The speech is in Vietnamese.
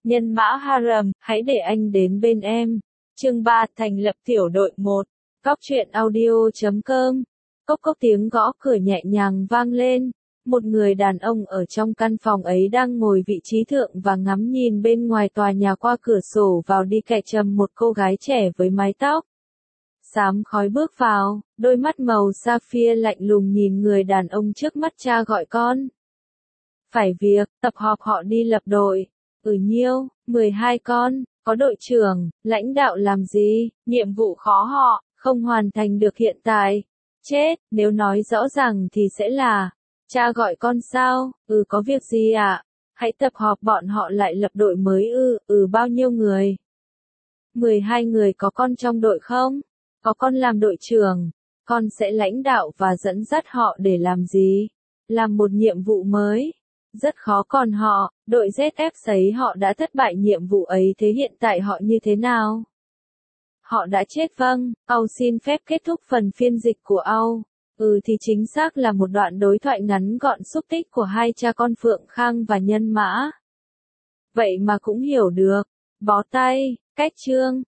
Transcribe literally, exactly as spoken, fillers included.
Nhân mã harem, hãy để anh đến bên em. Chương ba, thành lập tiểu đội một. Cóc truyện audio chấm com. Cốc cốc tiếng gõ cửa nhẹ nhàng vang lên. Một người đàn ông ở trong căn phòng ấy đang ngồi vị trí thượng và ngắm nhìn bên ngoài tòa nhà qua cửa sổ vào đi kẻ trầm một cô gái trẻ với mái tóc xám khói bước vào, đôi mắt màu sapphire lạnh lùng nhìn người đàn ông trước mắt. Cha gọi con. Phải việc, tập họp họ đi lập đội. Ừ nhiêu, mười hai con, có đội trưởng, lãnh đạo làm gì, nhiệm vụ khó họ, không hoàn thành được hiện tại. Chết, nếu nói rõ ràng thì sẽ là, cha gọi con sao, ừ có việc gì ạ? À? Hãy tập họp bọn họ lại lập đội mới ư, ừ, ừ bao nhiêu người? mười hai người. Có con trong đội không? Có con làm đội trưởng, con sẽ lãnh đạo và dẫn dắt họ để làm gì? Làm một nhiệm vụ mới. Rất khó còn họ, đội Z F sấy họ đã thất bại nhiệm vụ ấy, thế hiện tại họ như thế nào? Họ đã chết. Vâng, Âu xin phép kết thúc phần phiên dịch của Âu. Ừ thì chính xác là một đoạn đối thoại ngắn gọn xúc tích của hai cha con Phượng Khang và Nhân Mã. Vậy mà cũng hiểu được. Bó tay, cách chương.